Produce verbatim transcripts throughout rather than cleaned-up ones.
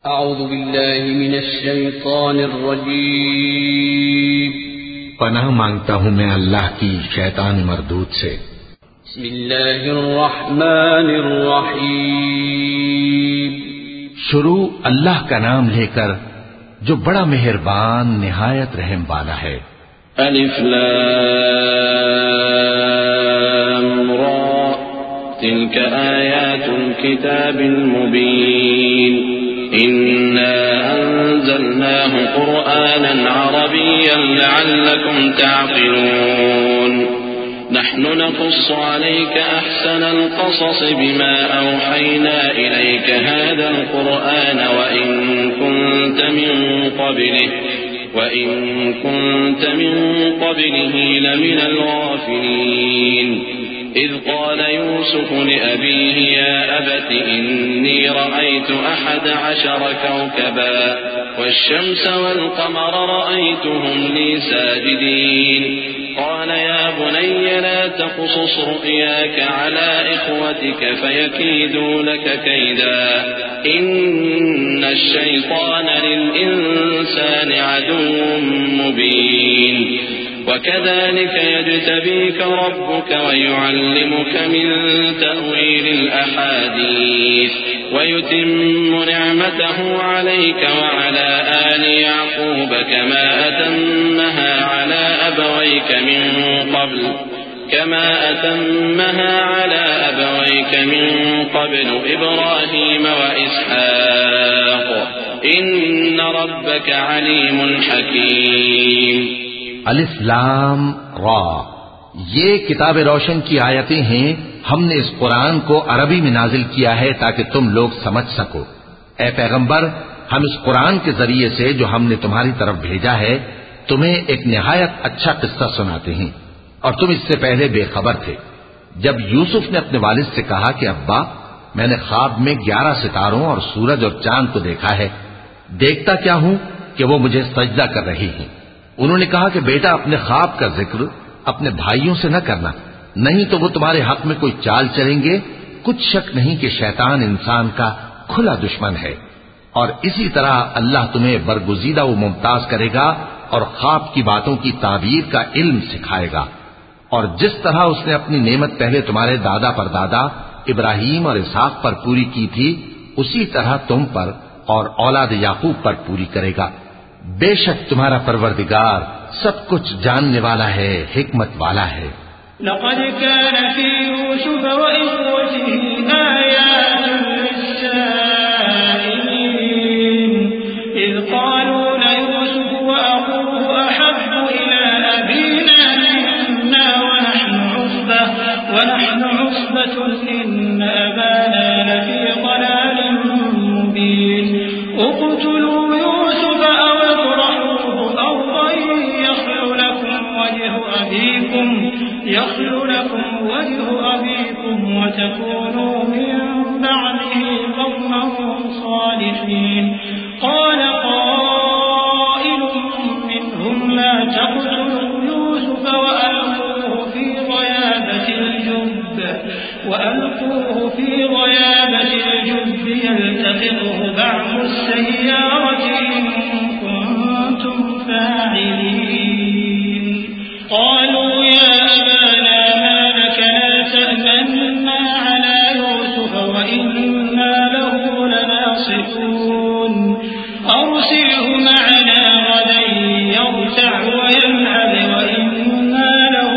اعوذ باللہ من الشیطان الرجیم پناہ مانگتا ہوں میں اللہ کی شیطان مردود سے۔ بسم اللہ الرحمن الرحیم شروع اللہ کا نام لے کر جو بڑا مہربان نہایت رحم والا ہے۔ الف لام را تلك آیات الكتاب المبین إنا أنزلناه قرآنا عربيا لعلكم تعقلون نحن نقص عليك أحسن القصص بما أوحينا إليك هذا القرآن وإن كنت من قبله وإن كنت من قبله لمن الغافلين إذ قال يوسف لأبيه يا أبت إني رأيت أحد عشر كوكبا والشمس والقمر رأيتهم لي ساجدين قال يا بني لا تقصص رؤياك على إخوتك فيكيدوا لك كيدا إن الشيطان للإنسان عدو مبين وكذلك يجتبيك ربك ويعلمك من تأويل الأحاديث ويتم نعمته عليك وعلى آل يعقوب كما أتمها على أبويك من قبل كما أتمها على أبويك من قبل إبراهيم وإسحاق إن ربك عليم حكيم۔ الف لام را، یہ کتاب روشن کی آیتیں ہیں۔ ہم نے اس قرآن کو عربی میں نازل کیا ہے تاکہ تم لوگ سمجھ سکو۔ اے پیغمبر، ہم اس قرآن کے ذریعے سے جو ہم نے تمہاری طرف بھیجا ہے تمہیں ایک نہایت اچھا قصہ سناتے ہیں، اور تم اس سے پہلے بے خبر تھے۔ جب یوسف نے اپنے والد سے کہا کہ ابا، میں نے خواب میں گیارہ ستاروں اور سورج اور چاند کو دیکھا ہے، دیکھتا کیا ہوں کہ وہ مجھے سجدہ کر رہی ہیں۔ انہوں نے کہا کہ بیٹا، اپنے خواب کا ذکر اپنے بھائیوں سے نہ کرنا، نہیں تو وہ تمہارے حق میں کوئی چال چلیں گے۔ کچھ شک نہیں کہ شیطان انسان کا کھلا دشمن ہے، اور اسی طرح اللہ تمہیں برگزیدہ و ممتاز کرے گا اور خواب کی باتوں کی تعبیر کا علم سکھائے گا، اور جس طرح اس نے اپنی نعمت پہلے تمہارے دادا پر دادا ابراہیم اور اسحاق پر پوری کی تھی، اسی طرح تم پر اور اولاد یعقوب پر پوری کرے گا۔ بے شک تمہارا پروردگار سب کچھ جاننے والا ہے، حکمت والا ہے۔ لقد كان في يوسف وإخوته آيات للسائلين إذ قالوا ليوسف وأخوه أحب إلى أبينا منا ونحن عصبة ونحن عصبة إن أبانا لفي ضلال مبين اقتلوا يوسف أو اطرحوه أرضا يخل لكم وجه أبيكم يخل لكم وجه أبيكم وتكونوا من بعده قوما صالحين قال قائل منهم لا تقتلوا يوسف وألقوه في غيابة الجب وألقوه في غيابة الجب يلتقطه بعض السيارة إن كنتم فاعلين قالوا يا أبانا ما لك لا تأمنا على يوسف وإنا له لناصحون أرسله معنا غدا يرتع ويلعب وإنا له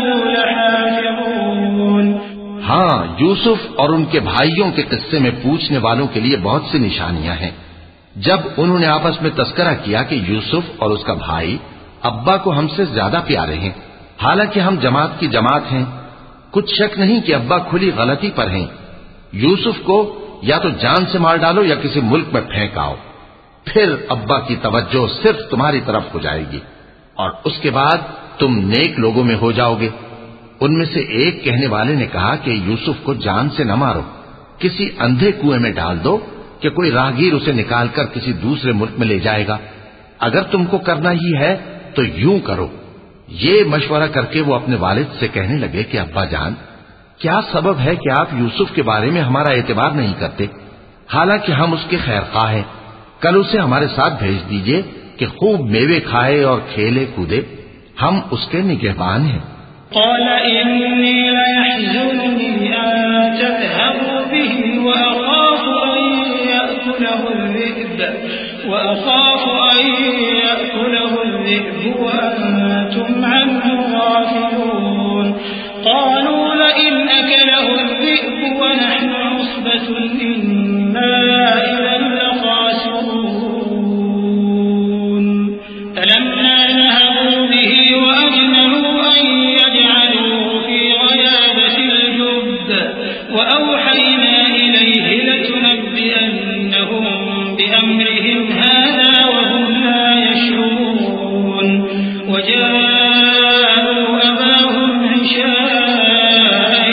لحافظون۔ ہاں، یوسف اور ان کے بھائیوں کے قصے میں پوچھنے والوں کے لیے بہت سی نشانیاں ہیں۔ جب انہوں نے آپس میں تذکرہ کیا کہ یوسف اور اس کا بھائی ابا کو ہم سے زیادہ پیارے ہیں، حالانکہ ہم جماعت کی جماعت ہیں، کچھ شک نہیں کہ ابا کھلی غلطی پر ہیں۔ یوسف کو یا تو جان سے مار ڈالو یا کسی ملک میں پھینک آؤ، پھر ابا کی توجہ صرف تمہاری طرف ہو جائے گی، اور اس کے بعد تم نیک لوگوں میں ہو جاؤ گے۔ ان میں سے ایک کہنے والے نے کہا کہ یوسف کو جان سے نہ مارو، کسی اندھے کنویں میں ڈال دو کہ کوئی راہگیر اسے نکال کر کسی دوسرے ملک میں لے جائے گا۔ اگر تم کو کرنا ہی ہے تو یوں کرو۔ یہ مشورہ کر کے وہ اپنے والد سے کہنے لگے کہ ابا جان، کیا سبب ہے کہ آپ یوسف کے بارے میں ہمارا اعتبار نہیں کرتے، حالانکہ ہم اس کے خیر خواہ ہیں؟ کل اسے ہمارے ساتھ بھیج دیجئے کہ خوب میوے کھائے اور کھیلے کودے، ہم اس کے نگہبان ہیں۔ قال إني ليحزنني أن تذهبوا به وأخاف أن يأكله الذئب وأخاف أن يأكله الذئب وأنتم عنه غافلون قالوا لئن أكله الذئب ونحن عصبة إنا إذا لخاسرون فلما ذهبوا به وأجمعوا أن يجعلوه في غيابة الجب وأوحينا إليه لتنبئنهم بأمرهم هذا وهم لا يشعرون وجاءوا أباهم عشاء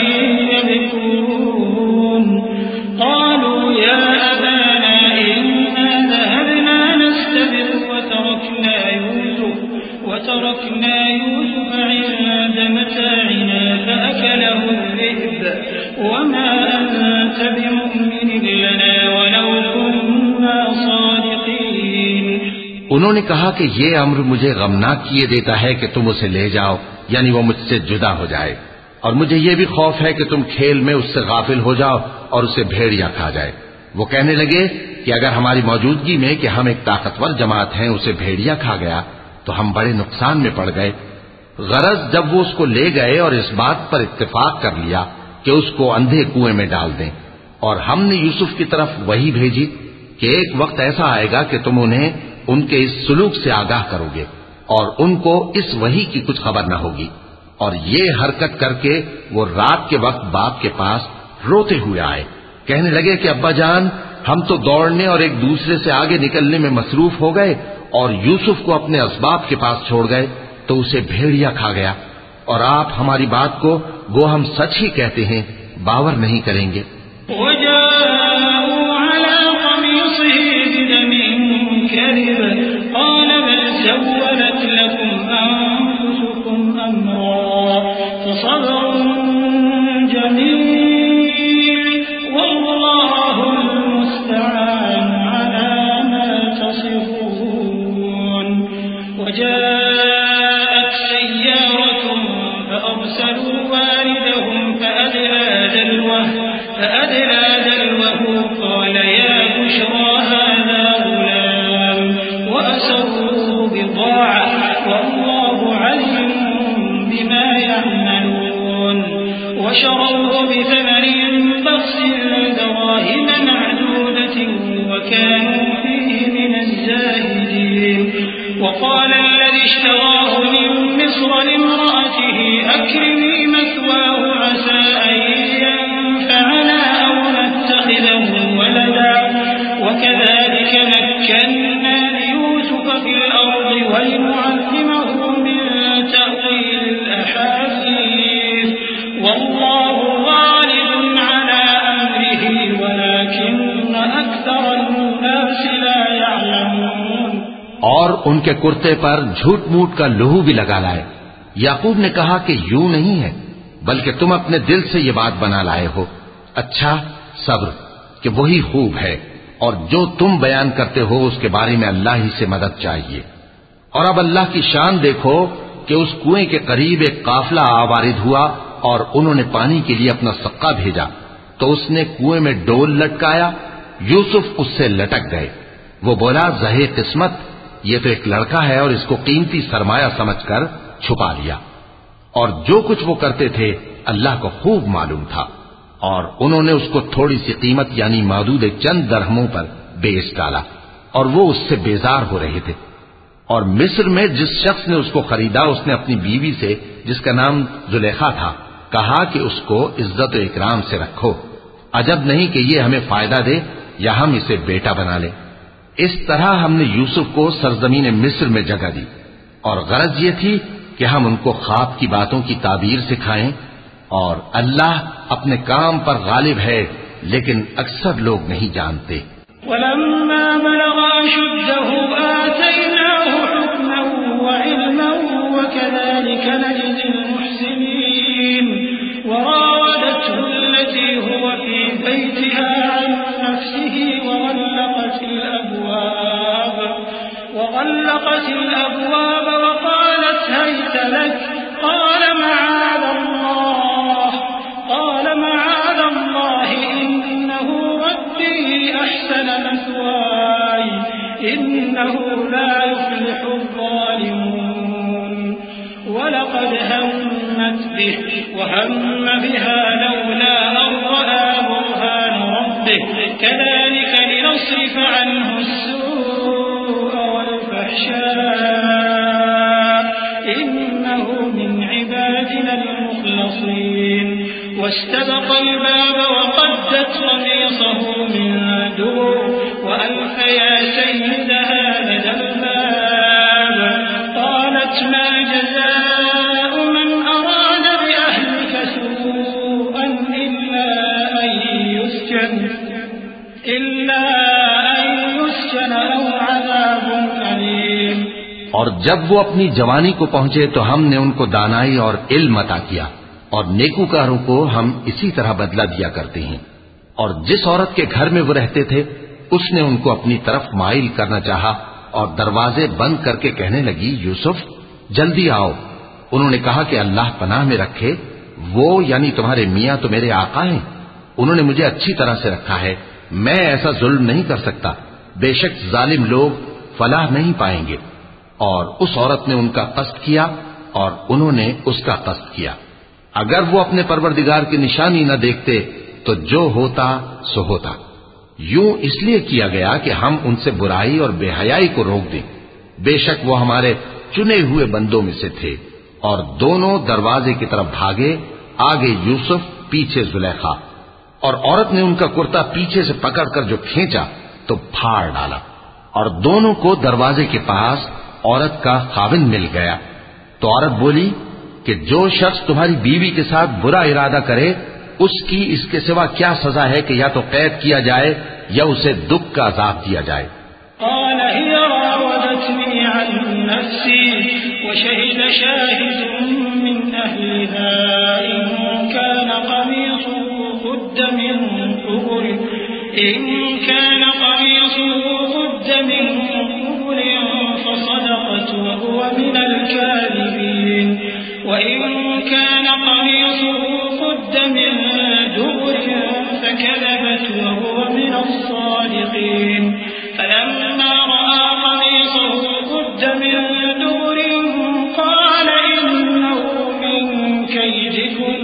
يبكون قالوا يا أبانا إنا ذهبنا نستبق وتركنا يوسف وتركنا يوسف عند متاعنا فأكله الذئب وما أنت بمؤمن لنا ولو كنا صادقين۔ انہوں نے کہا کہ یہ امر مجھے غمناک کیے دیتا ہے کہ تم اسے لے جاؤ، یعنی وہ مجھ سے جدا ہو جائے، اور مجھے یہ بھی خوف ہے کہ تم کھیل میں اس سے غافل ہو جاؤ اور اسے بھیڑیا کھا جائے۔ وہ کہنے لگے کہ اگر ہماری موجودگی میں کہ ہم ایک طاقتور جماعت ہیں اسے بھیڑیا کھا گیا تو ہم بڑے نقصان میں پڑ گئے۔ غرض جب وہ اس کو لے گئے اور اس بات پر اتفاق کر لیا کہ اس کو اندھے کنویں میں ڈال دیں، اور ہم نے یوسف کی طرف وحی بھیجی کہ ایک وقت ایسا آئے گا کہ تم انہیں ان کے اس سلوک سے آگاہ کرو گے اور ان کو اس وحی کی کچھ خبر نہ ہوگی۔ اور یہ حرکت کر کے وہ رات کے وقت باپ کے پاس روتے ہوئے آئے، کہنے لگے کہ ابا جان ہم تو دوڑنے اور ایک دوسرے سے آگے نکلنے میں مصروف ہو گئے اور یوسف کو اپنے اسباب کے پاس چھوڑ گئے تو اسے بھیڑیا کھا گیا، اور آپ ہماری بات کو گو ہم سچ ہی کہتے ہیں باور نہیں کریں گے۔ وجاءوا على قميصه بدم كذب قال بل سولت لكم أنفسكم أمرا فصبر جميل والله المستعان على ما تصفون۔ وجاءت سيارة فأرسلوا واردهم فأدلى دلوه فأدلى دلوه قال يا بشرى هذا غلام وأسروه بضاعة والله عليم بما يعملون وشروه بثمن بخس دراهم معدودة وكانوا فيه من الزاهدين۔ وقال الذي اشتراه من مصر لامرأته أكرمي مثواه عسى أن ينفعنا أو نتخذه ولدا وكذلك مكنا ليوسف في الأرض ولنعلمه من تأويل الأحاديث والله غالب على أمره ولكن أكثر الناس لا يعلمون۔ اور ان کے کرتے پر جھوٹ موٹ کا لہو بھی لگا لائے۔ یعقوب نے کہا کہ یوں نہیں ہے بلکہ تم اپنے دل سے یہ بات بنا لائے ہو۔ اچھا صبر کہ وہی خوب ہے، اور جو تم بیان کرتے ہو اس کے بارے میں اللہ ہی سے مدد چاہیے۔ اور اب اللہ کی شان دیکھو کہ اس کنویں کے قریب ایک قافلہ آوارد ہوا اور انہوں نے پانی کے لیے اپنا سقا بھیجا تو اس نے کنویں میں ڈول لٹکایا، یوسف اس سے لٹک گئے۔ وہ بولا زہے قسمت، یہ تو ایک لڑکا ہے اور اس کو قیمتی سرمایہ سمجھ کر چھپا لیا۔ اور جو کچھ وہ کرتے تھے اللہ کو خوب معلوم تھا، اور انہوں نے اس کو تھوڑی سی قیمت یعنی معدود چند درہموں پر بیچ ڈالا، اور وہ اس سے بیزار ہو رہے تھے۔ اور مصر میں جس شخص نے اس کو خریدا اس نے اپنی بیوی سے جس کا نام زلیخا تھا کہا کہ اس کو عزت و اکرام سے رکھو، عجب نہیں کہ یہ ہمیں فائدہ دے یا ہم اسے بیٹا بنا لیں۔ اس طرح ہم نے یوسف کو سرزمین مصر میں جگہ دی، اور غرض یہ تھی کہ ہم ان کو خواب کی باتوں کی تعبیر سکھائیں، اور اللہ اپنے کام پر غالب ہے لیکن اکثر لوگ نہیں جانتے۔ وَلَمَّا بَلَغَ أَشُدَّهُ آتَيْنَاهُ حُكْمًا وَعِلْمًا وَكَذَلِكَ نَجْزِي الْمُحْسِنِينَ وَرَاوَدَتْهُ الَّتِي هُوَ فِي بَيْتِهَا عَن نَّفْسِهِ وَغَلَّقَتِ الْأَبْوَابَ وغلقت الأبواب وقالت هيت لك قال معاذ الله قال معاذ الله إنه ربي أحسن مثواي إنه لا يفلح الظالمون ولقد همت به وهم بها لولا أن رأى برهان ربه كذلك لنصرف عنه السوء والفحشاء إنه من عبادنا المخلصين واستبق الباب وقدت قميصه من دبر وألف يا سيدها لدى الباب قالت ما جزاء من أراد بأهلك سوءا إلا أن يسجن إلا أن يسجن أو عذاب أليم. اور جب وہ اپنی جوانی کو پہنچے تو ہم نے ان کو دانائی اور علم عطا کیا اور نیکوکاروں کو ہم اسی طرح بدلہ دیا کرتے ہیں. اور جس عورت کے گھر میں وہ رہتے تھے اس نے ان کو اپنی طرف مائل کرنا چاہا اور دروازے بند کر کے کہنے لگی یوسف جلدی آؤ. انہوں نے کہا کہ اللہ پناہ میں رکھے، وہ یعنی تمہارے میاں تو میرے آقا ہیں، انہوں نے مجھے اچھی طرح سے رکھا ہے، میں ایسا ظلم نہیں کر سکتا، بے شک ظالم لوگ فلاح نہیں پائیں گے. اور اس عورت نے ان کا قصد کیا اور انہوں نے اس کا قصد کیا. اگر وہ اپنے پروردگار کی نشانی نہ دیکھتے تو جو ہوتا سو ہوتا. یوں اس لیے کیا گیا کہ ہم ان سے برائی اور بے حیائی کو روک دیں. بے شک وہ ہمارے چنے ہوئے بندوں میں سے تھے. اور دونوں دروازے کی طرف بھاگے، آگے یوسف پیچھے زلیخا. اور عورت نے ان کا کرتا پیچھے سے پکڑ کر جو کھینچا تو پھاڑ ڈالا. اور دونوں کو دروازے کے پاس عورت کا خاوند مل گیا. تو عورت بولی کہ جو شخص تمہاری بیوی کے ساتھ برا ارادہ کرے اس کی اس کے سوا کیا سزا ہے کہ یا تو قید کیا جائے یا اسے دکھ کا عذاب دیا جائے. قال هي راودتني عن نفسي وشهد شاهد من أهلها إن كان قميصه قد من قبل إن كان قميصه قد من قبل فصدقت وهو من الكاذبين وإن كان قميصه قد من دبر فكذبت وهو من الصادقين فلما رأى قميصه قد من دبر قال إنه من كيدكن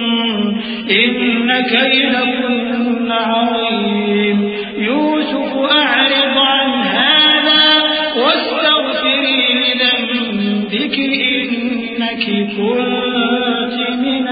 إن كيدكن عظيم يوسف أعرض عن هذا واستغفري لذنبك إنك كنت من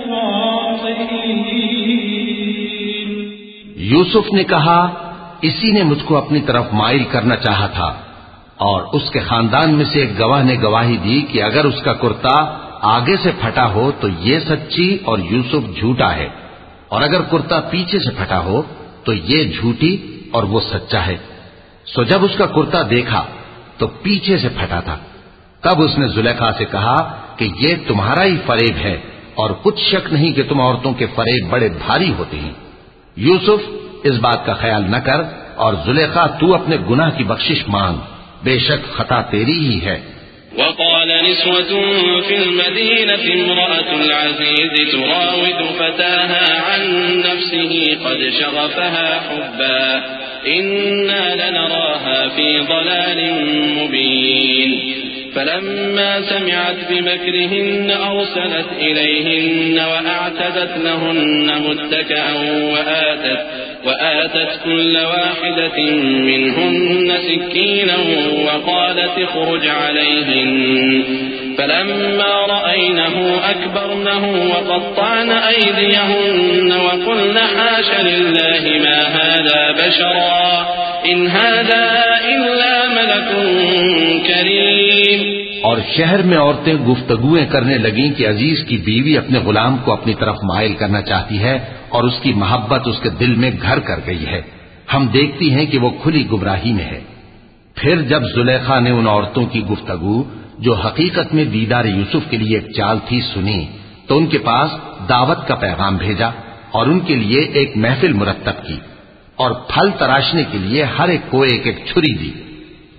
الخاطئين. یوسف نے کہا اسی نے مجھ کو اپنی طرف مائل کرنا چاہا تھا. اور اس کے خاندان میں سے ایک گواہ نے گواہی دی کہ اگر اس کا کرتا آگے سے پھٹا ہو تو یہ سچی اور یوسف جھوٹا ہے، اور اگر کرتا پیچھے سے پھٹا ہو تو یہ جھوٹی اور وہ سچا ہے. سو جب اس کا کرتا دیکھا تو پیچھے سے پھٹا تھا. تب اس نے زلیخا سے کہا کہ یہ تمہارا ہی فریب ہے اور کچھ شک نہیں کہ تم عورتوں کے فریب بڑے بھاری ہوتے ہیں. یوسف اس بات کا خیال نہ کر اور زلیخا تو اپنے گناہ کی بخشش مانگ، بے شک خطا تیری ہی ہے. وقال نسوة في المدينة امرأة العزيز تراود فتاها عن نفسه قد شغفها حبا إنا لنراها في ضلال مبين. فلما سمعت بمكرهن أرسلت إليهن وأعتدت لهن متكئا وآتت وآتت كل واحدة منهن سكينا وقالت اخرج عليهن. فلما رأينه أكبرنه وقطعن أيديهن وقلن حاش لله ما هذا بشرا إن هذا إلا ملك کریم. اور شہر میں عورتیں گفتگویں کرنے لگیں کہ عزیز کی بیوی اپنے غلام کو اپنی طرف مائل کرنا چاہتی ہے اور اس کی محبت اس کے دل میں گھر کر گئی ہے. ہم دیکھتی ہیں کہ وہ کھلی گمراہی میں ہے. پھر جب زلیخا نے ان عورتوں کی گفتگو جو حقیقت میں دیدار یوسف کے لیے ایک چال تھی سنی تو ان کے پاس دعوت کا پیغام بھیجا اور ان کے لیے ایک محفل مرتب کی اور پھل تراشنے کے لیے ہر ایک کو ایک ایک چھری دی.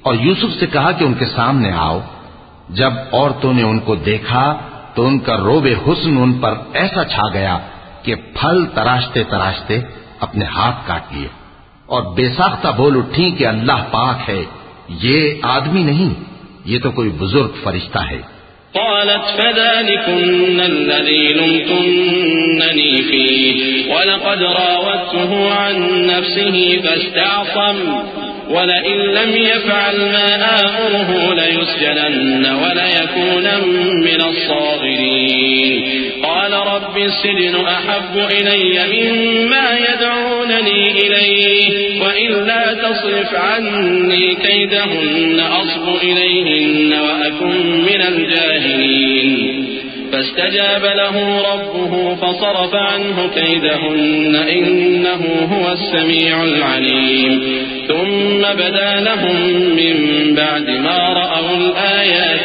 اور یوسف سے کہا کہ ان کے سامنے آؤ۔ جب عورتوں نے ان کو دیکھا تو ان کا روب حسن ان پر ایسا چھا گیا کہ پھل تراشتے تراشتے اپنے ہاتھ کاٹ لیے، اور بے ساختہ بول اٹھی کہ اللہ پاک ہے، یہ آدمی نہیں، یہ تو کوئی بزرگ فرشتہ ہے۔ قالت فذلكن الذي لمتنني فيه ولقد راودته عن نفسه فاستعصم ولئن لم يفعل ما آمره ليسجنن وليكونا من الصاغرين قال رب السجن أحب إلي مما يدعونني إليه وإلا تصرف عني كيدهن أصب إليهن وأكن من الجاهلين فاستجاب له ربه فصرف عنه كيدهن إنه هو السميع العليم ثم بدا لهم من بعد ما رأوا الآيات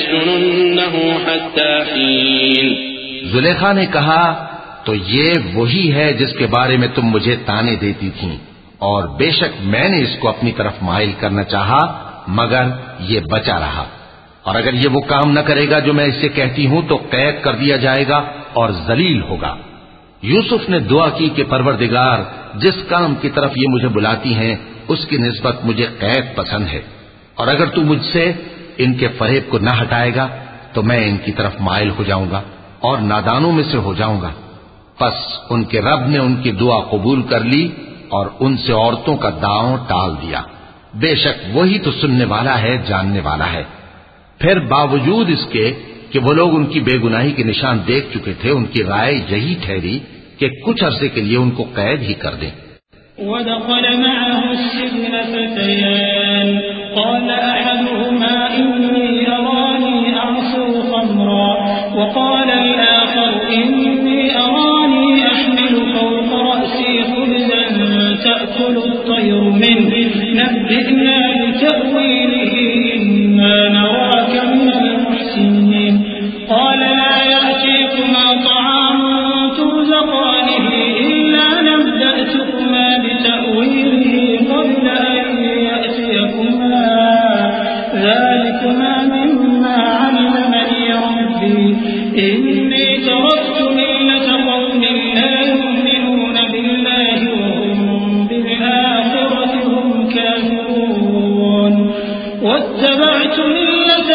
ليسجننه حتى حين۔ زلیخا نے کہا تو یہ وہی ہے جس کے بارے میں تم مجھے تانے دیتی تھیں، اور بے شک میں نے اس کو اپنی طرف مائل کرنا چاہا مگر یہ بچا رہا، اور اگر یہ وہ کام نہ کرے گا جو میں اسے کہتی ہوں تو قید کر دیا جائے گا اور ذلیل ہوگا۔ یوسف نے دعا کی کہ پروردگار جس کام کی طرف یہ مجھے بلاتی ہیں اس کی نسبت مجھے قید پسند ہے، اور اگر تو مجھ سے ان کے فریب کو نہ ہٹائے گا تو میں ان کی طرف مائل ہو جاؤں گا اور نادانوں میں سے ہو جاؤں گا۔ پس ان کے رب نے ان کی دعا قبول کر لی اور ان سے عورتوں کا داؤں ٹال دیا، بے شک وہی تو سننے والا ہے، جاننے والا ہے۔ پھر باوجود اس کے کہ وہ لوگ ان کی بے گناہی کے نشان دیکھ چکے تھے، ان کی رائے یہی ٹھہری کہ کچھ عرصے کے لیے ان کو قید ہی کر دیں۔ ودخل معه السجن فتيان قال أحدهما إني أراني أعصر خمرا وقال الآخر إني أراني أحمل فوق رأسي خبزا تأكل الطير منه نبئنا بتأويله إنا نراك من المحسنين قال لا يأتيكما طعام ترزقانه إلا نبأتكما بتأويله قبل أن يأتيكما ذلكما مما علمني ربي إني تركت ملة قوم لا يؤمنون بالله وهم بالآخرة هم كافرون واتبعت ملة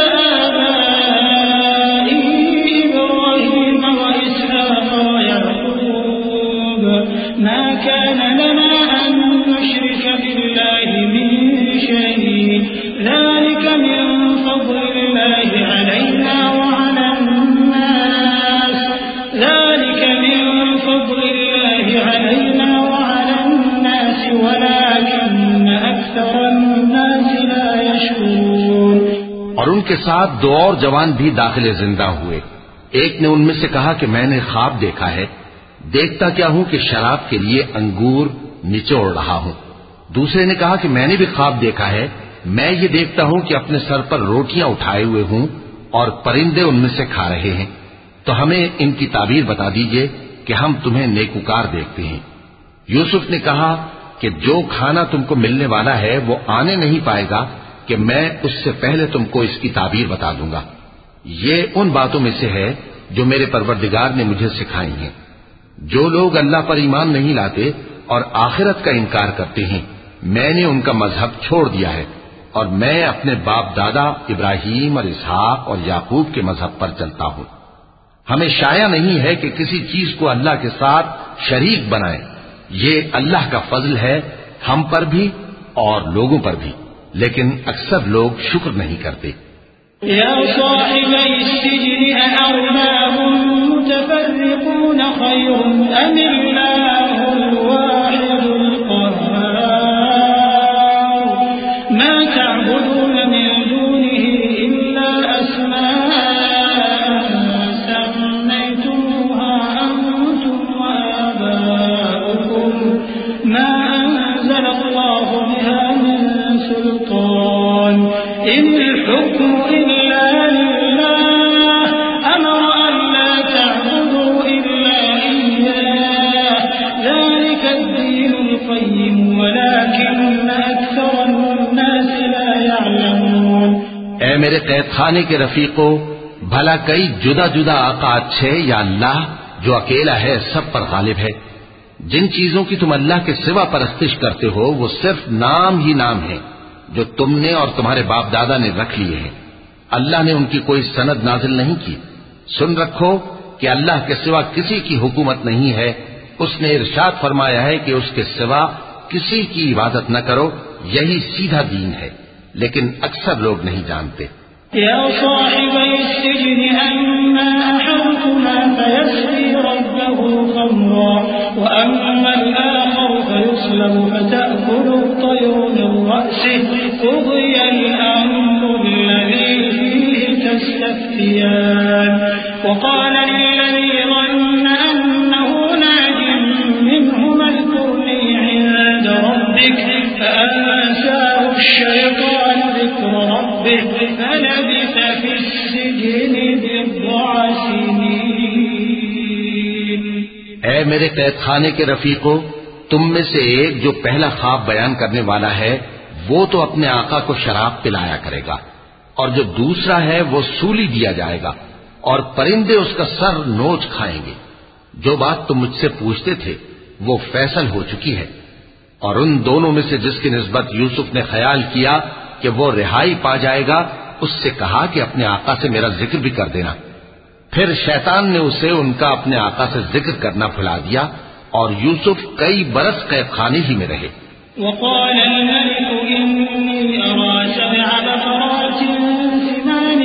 آبائي إبراهيم وإسحاق ويعقوب ما كان لنا أن نشرك بالله من شيء ذلك من فضل الله علينا وعلى الناس ذلك من فضل الله علينا وعلى الناس ولكن أكثر الناس لا يشكرون۔ اور ان کے ساتھ دو اور جوان بھی داخل زندہ ہوئے۔ ایک نے ان میں سے کہا کہ میں نے خواب دیکھا ہے، دیکھتا کیا ہوں کہ شراب کے لیے انگور نچوڑ رہا ہوں۔ دوسرے نے کہا کہ میں نے بھی خواب دیکھا ہے، میں یہ دیکھتا ہوں کہ اپنے سر پر روٹیاں اٹھائے ہوئے ہوں اور پرندے ان میں سے کھا رہے ہیں، تو ہمیں ان کی تعبیر بتا دیجئے کہ ہم تمہیں نیکوکار دیکھتے ہیں۔ یوسف نے کہا کہ جو کھانا تم کو ملنے والا ہے وہ آنے نہیں پائے گا کہ میں اس سے پہلے تم کو اس کی تعبیر بتا دوں گا۔ یہ ان باتوں میں سے ہے جو میرے پروردگار نے مجھے سکھائی ہیں۔ جو لوگ اللہ پر ایمان نہیں لاتے اور آخرت کا انکار کرتے ہیں، میں نے ان کا مذہب چھوڑ دیا ہے اور میں اپنے باپ دادا ابراہیم اور اسحاق اور یعقوب کے مذہب پر چلتا ہوں۔ ہمیں شایع نہیں ہے کہ کسی چیز کو اللہ کے ساتھ شریک بنائیں، یہ اللہ کا فضل ہے ہم پر بھی اور لوگوں پر بھی، لیکن اکثر لوگ شکر نہیں کرتے۔ يا صاحبي السجن أأرباب متفرقون خير أم الله الواحد القهار ما تعبدون من دونه إلا أسماء سميتموها أنتم وآباؤكم ما أنزل الله بها من سلطان إن الحكم إلا لله أمر أن لا تعبدوا إلا إياه ذلك الدين القيم ولكن أكثر الناس لا يعلمون۔ اے میرے قید خانے کے رفیقو، بھلا کئی جدا جدا آقا اچھے یا اللہ جو اکیلا ہے سب پر غالب ہے؟ جن چیزوں کی تم اللہ کے سوا پرستش کرتے ہو وہ صرف نام ہی نام ہے جو تم نے اور تمہارے باپ دادا نے رکھ لیے ہیں، اللہ نے ان کی کوئی سند نازل نہیں کی۔ سن رکھو کہ اللہ کے سوا کسی کی حکومت نہیں ہے، اس نے ارشاد فرمایا ہے کہ اس کے سوا کسی کی عبادت نہ کرو، یہی سیدھا دین ہے، لیکن اکثر لوگ نہیں جانتے۔ يا صاحبي السجن أما أحدكما فيسقي ربه خمرا وأما الآخر فيصلب فتأكل الطير من رأسه قضي الأمر الذي فيه تستفتيان وقال للذي ظن أنه ناج منهما اذكرني عند ربك فأنساه الشيطان ذكر ربه فلبث في السجن بضع سنين۔ اے میرے قید خانے کے رفیقو، تم میں سے ایک جو پہلا خواب بیان کرنے والا ہے وہ تو اپنے آقا کو شراب پلایا کرے گا، اور جو دوسرا ہے وہ سولی دیا جائے گا اور پرندے اس کا سر نوچ کھائیں گے۔ جو بات تم مجھ سے پوچھتے تھے وہ فیصل ہو چکی ہے۔ اور ان دونوں میں سے جس کی نسبت یوسف نے خیال کیا کہ وہ رہائی پا جائے گا، اس سے کہا کہ اپنے آقا سے میرا ذکر بھی کر دینا۔ پھر شیطان نے اسے ان کا اپنے آقا سے ذکر کرنا بھلا دیا اور یوسف کئی برس قید خانے ہی میں رہے۔ وقال الملك إني أرى سبع بقرات سمان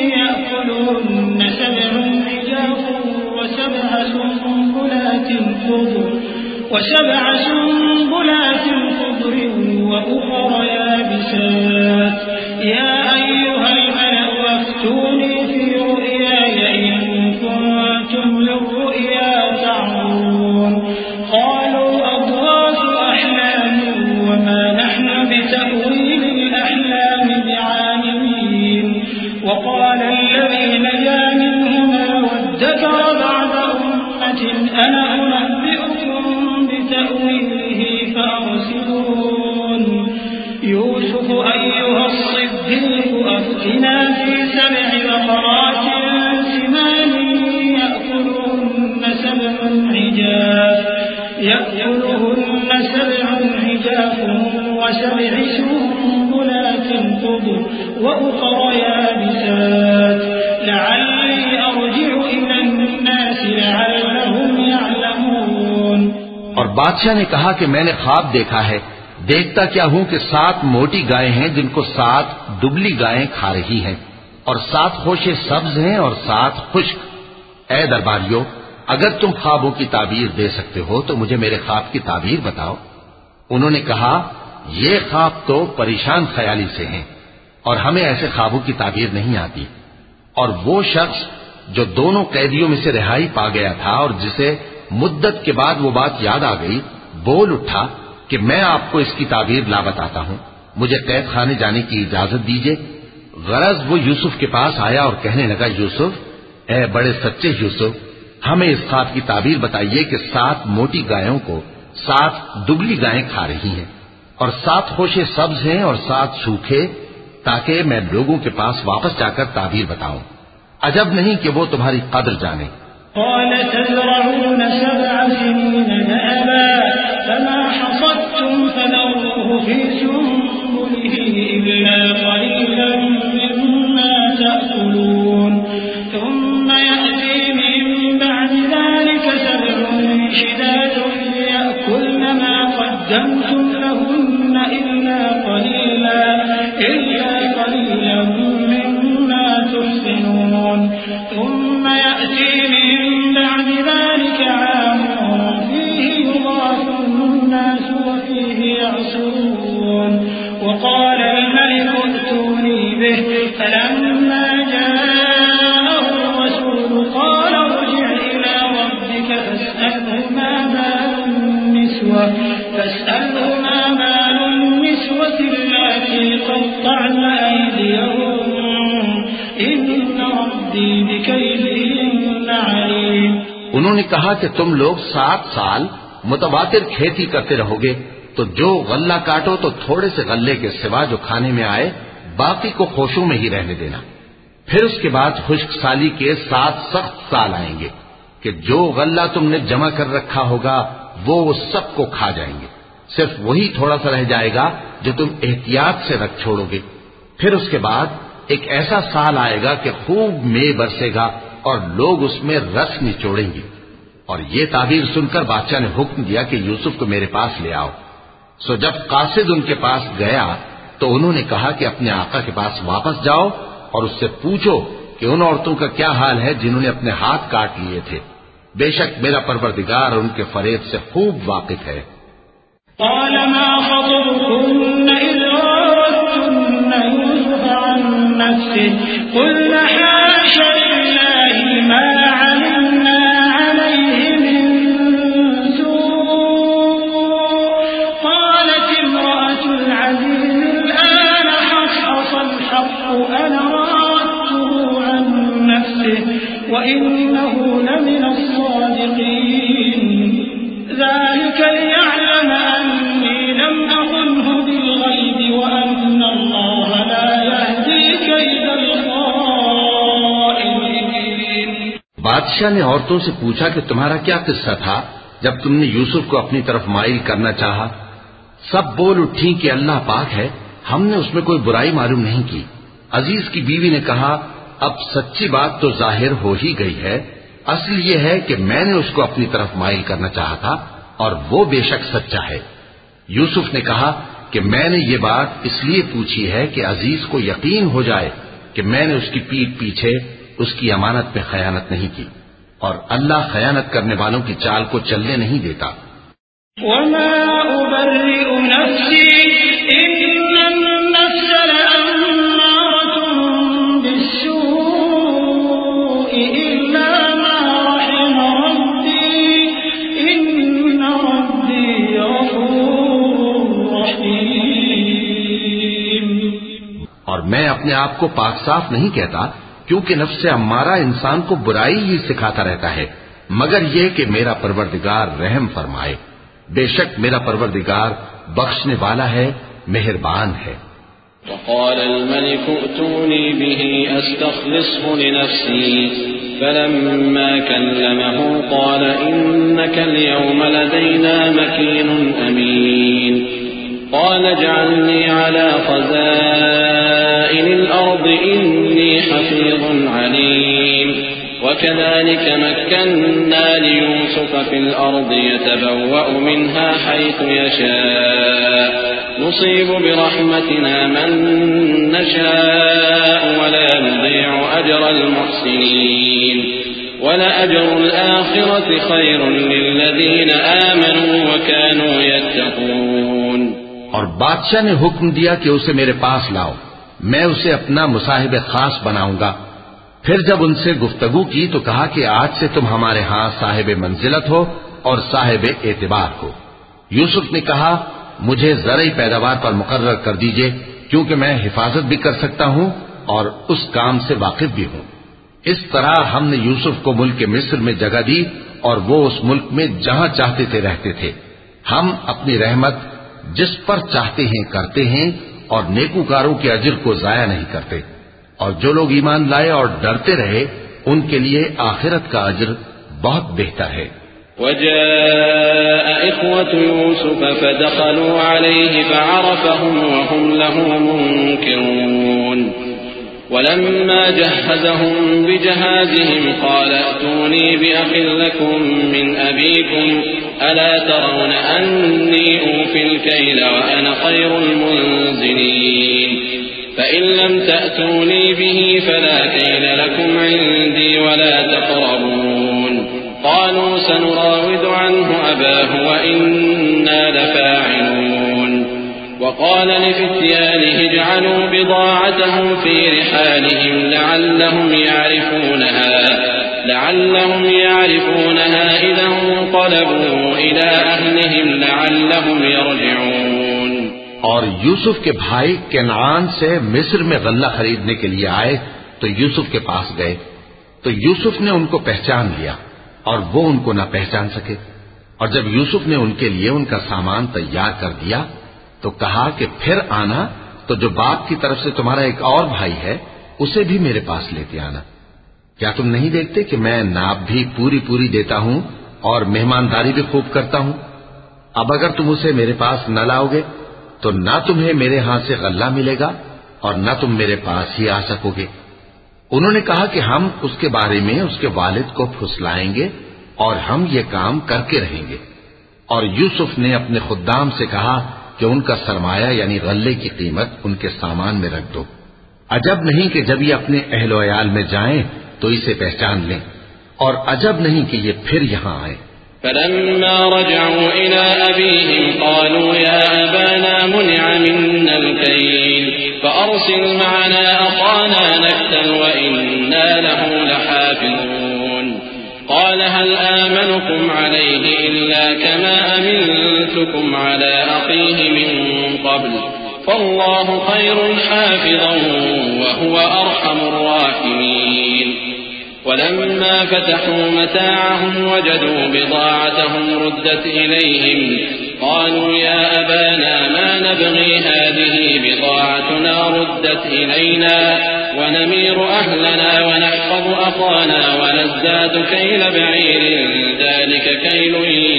يأكلهن سبع عجاف وسبع سنبلات خضر وسبع سنبلات خضر وأخر يابسات يا أيها الملأ وافتوني في رؤياي إن كنتم للرؤيا تعبرون قالوا أضغاث أحلام وما نحن بتأويل الأحلام بعالمين وقال الذي نجا منهما وادكر بعد أمة أنا أنبئكم بتأويله فأرسلون يوسف أيها الصديق أفتنا في سبع بقرات سمان يأكلهن سبع عجاف يأكلهن سبع عجاف وسبع سنبلات خضر وأخر يابسات لعلي أرجع إلى الناس لعلهم يعلمون۔ اور بادشاہ نے کہا کہ میں نے خواب دیکھا ہے، دیکھتا کیا ہوں کہ سات موٹی گائیں ہیں جن کو سات دبلی گائیں کھا رہی ہیں، اور سات خوشے سبز ہیں اور سات خشک۔ اے درباریوں، اگر تم خوابوں کی تعبیر دے سکتے ہو تو مجھے میرے خواب کی تعبیر بتاؤ۔ انہوں نے کہا یہ خواب تو پریشان خیالی سے ہیں اور ہمیں ایسے خوابوں کی تعبیر نہیں آتی۔ اور وہ شخص جو دونوں قیدیوں میں سے رہائی پا گیا تھا اور جسے مدت کے بعد وہ بات یاد آ گئی، بول اٹھا کہ میں آپ کو اس کی تعبیر لا بتاتا ہوں، مجھے قید خانے جانے کی اجازت دیجیے۔ غرض وہ یوسف کے پاس آیا اور کہنے لگا، یوسف، اے بڑے سچے یوسف، ہمیں اس خواب کی تعبیر بتائیے کہ سات موٹی گایوں کو سات دبلی گائیں کھا رہی ہیں اور سات خوشے سبز ہیں اور سات سوکھے، تاکہ میں لوگوں کے پاس واپس جا کر تعبیر بتاؤں۔ عجب نہیں کہ وہ تمہاری قدر جانے۔ قال تزرعون سبع سنين دأبا فما حصدتم فذروه في سنبله إلا قليلا مما تأكلون ثم يأتي من بعد ذلك سبع شداد يأكلن ما قدمتم لهن إلا قليلا إلا قليلا مما تحسنون ثم يأتي من بعد ذلك عام فيه يضاف الناس وفيه يعصرون وقال الملك ائتوني به فلما جاءه الرسول قال ارجع إلى ربك فاسأله ما بال النسوة فاسأله ما بال النسوة التي قطعن أيديهن إن ربي بكيدهن عليم۔ انہوں نے کہا کہ تم لوگ سات سال متواتر کھیتی کرتے رہو گے، تو جو غلہ کاٹو تو تھوڑے سے غلے کے سوا جو کھانے میں آئے باقی کو خوشوں میں ہی رہنے دینا. پھر اس کے بعد خشک سالی کے سات سخت سال آئیں گے کہ جو غلہ تم نے جمع کر رکھا ہوگا وہ سب کو کھا جائیں گے. صرف وہی تھوڑا سا رہ جائے گا جو تم احتیاط سے رکھ چھوڑو گے. پھر اس کے بعد ایک ایسا سال آئے گا کہ خوب مے برسے گا اور لوگ اس میں رس نچوڑیں گے. اور یہ تعبیر سن کر بادشاہ نے حکم دیا کہ یوسف کو میرے پاس لے آؤ. سو جب قاصد ان کے پاس گیا تو انہوں نے کہا کہ اپنے آقا کے پاس واپس جاؤ اور اس سے پوچھو کہ ان عورتوں کا کیا حال ہے جنہوں نے اپنے ہاتھ کاٹ لیے تھے. بے شک میرا پروردگار ان کے فریب سے خوب واقف ہے. قال ما خطبكن إذ راوتن يوسف عن نفسه قلنا حاش لله ما علمنا عليه من سوء قالت امرأة العزيز الآن حصحص الحق أنا راودته عن نفسه وإنه لمن الصادقين ذلك ليعلم أني لم أخنه بالغيب وأن الله لا يهدي كيد الخائنين. بادشاہ نے عورتوں سے پوچھا کہ تمہارا کیا قصہ تھا جب تم نے یوسف کو اپنی طرف مائل کرنا چاہا. سب بول اٹھی کہ اللہ پاک ہے، ہم نے اس میں کوئی برائی معلوم نہیں کی. عزیز کی بیوی نے کہا اب سچی بات تو ظاہر ہو ہی گئی ہے. اصل یہ ہے کہ میں نے اس کو اپنی طرف مائل کرنا چاہا تھا اور وہ بے شک سچا ہے. یوسف نے کہا کہ میں نے یہ بات اس لیے پوچھی ہے کہ عزیز کو یقین ہو جائے کہ میں نے اس کی پیٹھ پیچھے اس کی امانت میں خیانت نہیں کی، اور اللہ خیانت کرنے والوں کی چال کو چلنے نہیں دیتا. وما أبرئ نفسي إن النفس لأمارة بالسوء إلا ما رحم ربي إن ربي غفور رحيم. اور میں اپنے آپ کو پاک صاف نہیں کہتا کیونکہ نفس امارہ انسان کو برائی ہی سکھاتا رہتا ہے، مگر یہ کہ میرا پروردگار رحم فرمائے. بے شک میرا پروردگار بخشنے والا ہے، مہربان ہے. وقال الملك ائتوني به أستخلصه لنفسي فلما كلمه قال إنك اليوم لدينا مكين أمين. قال اجعلني على خزائن الأرض إني حفيظ عليم. وكذلك مكنا ليوسف في الأرض يتبوأ منها حيث يشاء نصيب برحمتنا من نشاء ولا نضيع أجر المحسنين ولأجر الآخرة خير للذين آمنوا وكانوا يتقون. اور بادشاہ نے حکم دیا کہ اسے میرے پاس لاؤ، میں اسے اپنا مصاحب خاص بناؤں گا. پھر جب ان سے گفتگو کی تو کہا کہ آج سے تم ہمارے ہاں صاحب منزلت ہو اور صاحب اعتبار ہو. یوسف نے کہا مجھے زرعی پیداوار پر مقرر کر دیجئے کیونکہ میں حفاظت بھی کر سکتا ہوں اور اس کام سے واقف بھی ہوں. اس طرح ہم نے یوسف کو ملک مصر میں جگہ دی اور وہ اس ملک میں جہاں چاہتے تھے رہتے تھے. ہم اپنی رحمت جس پر چاہتے ہیں کرتے ہیں اور نیکوکاروں کے اجر کو ضائع نہیں کرتے. اور جو لوگ ایمان لائے اور ڈرتے رہے ان کے لیے آخرت کا اجر بہت بہتر ہے. وجاء إخوة يوسف فدخلوا عليه فعرفهم وهم له منكرون. ولما جهزهم بجهازهم قال ائتوني بأخ لكم من أبيكم ألا ترون أني أوفي الكيل وأنا خير المنزلين. فإن لم تأتوني به فلا كيل لكم عندي ولا تقربون. قالوا سنراود عنه أباه وإنا لفاعلون. وقال لفتيانه اجعلوا بضاعتهم في رحالهم لعلهم يعرفونها لعلهم يعرفونها إذا انقلبوا إلى أهلهم لعلهم يرجعون. اور یوسف کے بھائی کنعان سے مصر میں غلہ خریدنے کے لیے آئے تو یوسف کے پاس گئے تو یوسف نے ان کو پہچان لیا اور وہ ان کو نہ پہچان سکے. اور جب یوسف نے ان کے لیے ان کا سامان تیار کر دیا تو کہا کہ پھر آنا تو جو باپ کی طرف سے تمہارا ایک اور بھائی ہے اسے بھی میرے پاس لیتے آنا۔ کیا تم نہیں دیکھتے کہ میں ناب بھی پوری پوری دیتا ہوں اور مہمانداری بھی خوب کرتا ہوں؟ اب اگر تم اسے میرے پاس نہ لاؤ گے تو نہ تمہیں میرے ہاں سے غلہ ملے گا اور نہ تم میرے پاس ہی آ سکو گے۔ انہوں نے کہا کہ ہم اس کے بارے میں اس کے والد کو پھسلائیں گے اور ہم یہ کام کر کے رہیں گے۔ اور یوسف نے اپنے خدام سے کہا کہ ان کا سرمایہ یعنی غلے کی قیمت ان کے سامان میں رکھ دو۔ عجب نہیں کہ جب یہ اپنے اہل و عیال میں جائیں تو اسے پہچان لیں، اور عجب نہیں کہ یہ پھر یہاں آئیں۔ فلما رجعوا إلى أبيهم قالوا يا أبانا منع منا الكيل فأرسل معنا أخانا نكتل وإنا له لحافظون قال هل آمنكم عليه إلا كما أمنتكم على أخيه من قبل فالله خير حافظا وهو أرحم الراحمين ولما فتحوا متاعهم وجدوا بضاعتهم ردت إليهم قالوا يا أبانا ما نبغي هذه بضاعتنا ردت إلينا ونمير أهلنا ونحفظ أخانا ونزداد كيل بعير ذلك كيل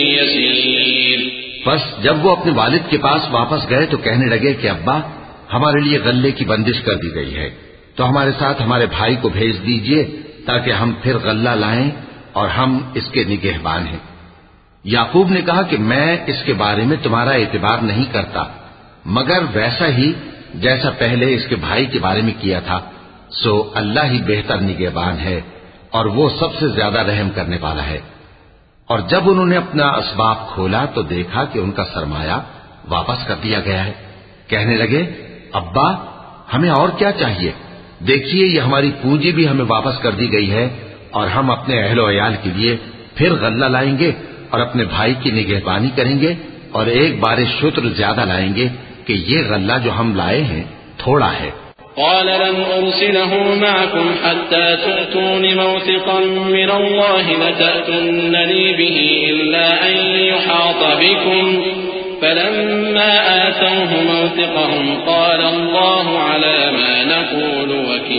يسير۔ بس جب وہ اپنے والد کے پاس واپس گئے تو کہنے لگے کہ ابا ہمارے لیے غلے کی بندش کر دی گئی ہے، تو ہمارے ساتھ ہمارے بھائی کو بھیج دیجئے تاکہ ہم پھر غلہ لائیں اور ہم اس کے نگہبان ہیں۔ یعقوب نے کہا کہ میں اس کے بارے میں تمہارا اعتبار نہیں کرتا مگر ویسا ہی جیسا پہلے اس کے بھائی کے بارے میں کیا تھا، سو اللہ ہی بہتر نگہبان ہے اور وہ سب سے زیادہ رحم کرنے والا ہے۔ اور جب انہوں نے اپنا اسباب کھولا تو دیکھا کہ ان کا سرمایہ واپس کر دیا گیا ہے۔ کہنے لگے ابا ہمیں اور کیا چاہیے، دیکھیے یہ ہماری پونجی بھی ہمیں واپس کر دی گئی ہے اور ہم اپنے اہل و عیال کے لیے پھر غلہ لائیں گے اور اپنے بھائی کی نگہبانی کریں گے اور ایک بار شتر زیادہ لائیں گے کہ یہ غلہ جو ہم لائے ہیں تھوڑا ہے۔ قال لن أرسله معكم حتى تؤتون موثقا من الله لتأتونني به إلا أن يحاط بكم فلما آتوه موثقهم قال الله على ما نقول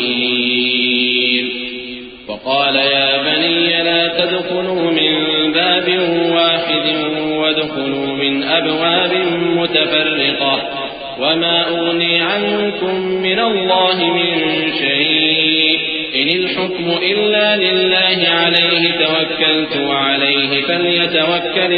وكيل وقال يا بني لا تدخلوا من باب واحد وادخلوا من أبواب متفرقة وما أغني عنكم من الله من شيء إن الحكم إلا لله عليه توكلت وعليه فليتوكل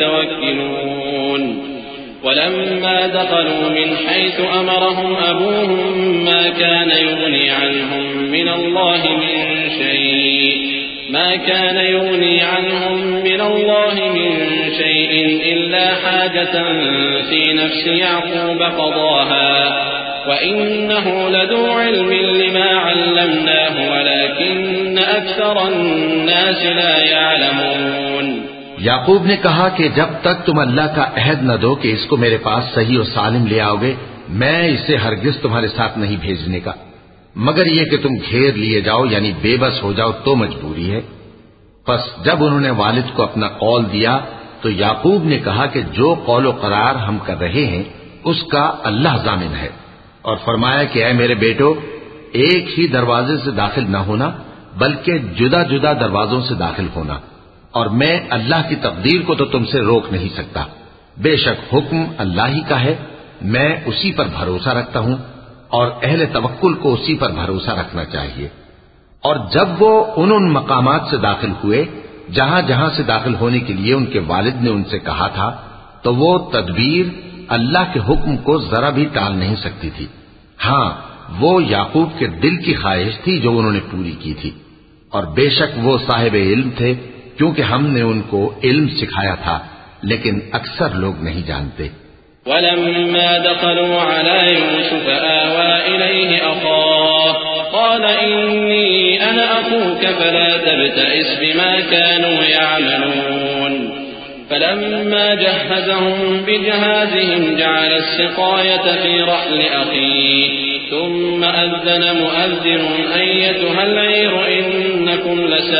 المتوكلون ولما دخلوا من حيث أمرهم أبوهم ما كان يغني عنهم من الله من شيء ما كان يغني عنهم من الله من شيء إلا حاجة في نفس يعقوب قضاها وإنه لذو علم لما علمناه ولكن أكثر الناس لا يعلمون۔ یعقوب نے کہا کہ جب تک تم اللہ کا عہد نہ دو کہ اس کو میرے پاس صحیح و سالم لے آؤ گے میں اسے ہرگز تمہارے ساتھ نہیں بھیجنے کا، مگر یہ کہ تم گھیر لیے جاؤ یعنی بے بس ہو جاؤ تو مجبوری ہے۔ پس جب انہوں نے والد کو اپنا قول دیا تو یعقوب نے کہا کہ جو قول و قرار ہم کر رہے ہیں اس کا اللہ ضامن ہے، اور فرمایا کہ اے میرے بیٹو ایک ہی دروازے سے داخل نہ ہونا بلکہ جدا جدا دروازوں سے داخل ہونا، اور میں اللہ کی تقدیر کو تو تم سے روک نہیں سکتا، بے شک حکم اللہ ہی کا ہے، میں اسی پر بھروسہ رکھتا ہوں اور اہل توکل کو اسی پر بھروسہ رکھنا چاہیے۔ اور جب وہ ان ان مقامات سے داخل ہوئے جہاں جہاں سے داخل ہونے کے لیے ان کے والد نے ان سے کہا تھا تو وہ تدبیر اللہ کے حکم کو ذرا بھی ٹال نہیں سکتی تھی، ہاں وہ یعقوب کے دل کی خواہش تھی جو انہوں نے پوری کی تھی، اور بے شک وہ صاحب علم تھے کیونکہ ہم نے ان کو علم سکھایا تھا لیکن اکثر لوگ نہیں جانتے۔ ولما دخلوا على يوسف آوى إليه أخاه قال إني أنا أخوك فلا تبتئس بما كانوا يعملون فلما جهزهم بجهازهم جعل السقاية في رحل أخيه ثم أذن مؤذن أيتها العير إنكم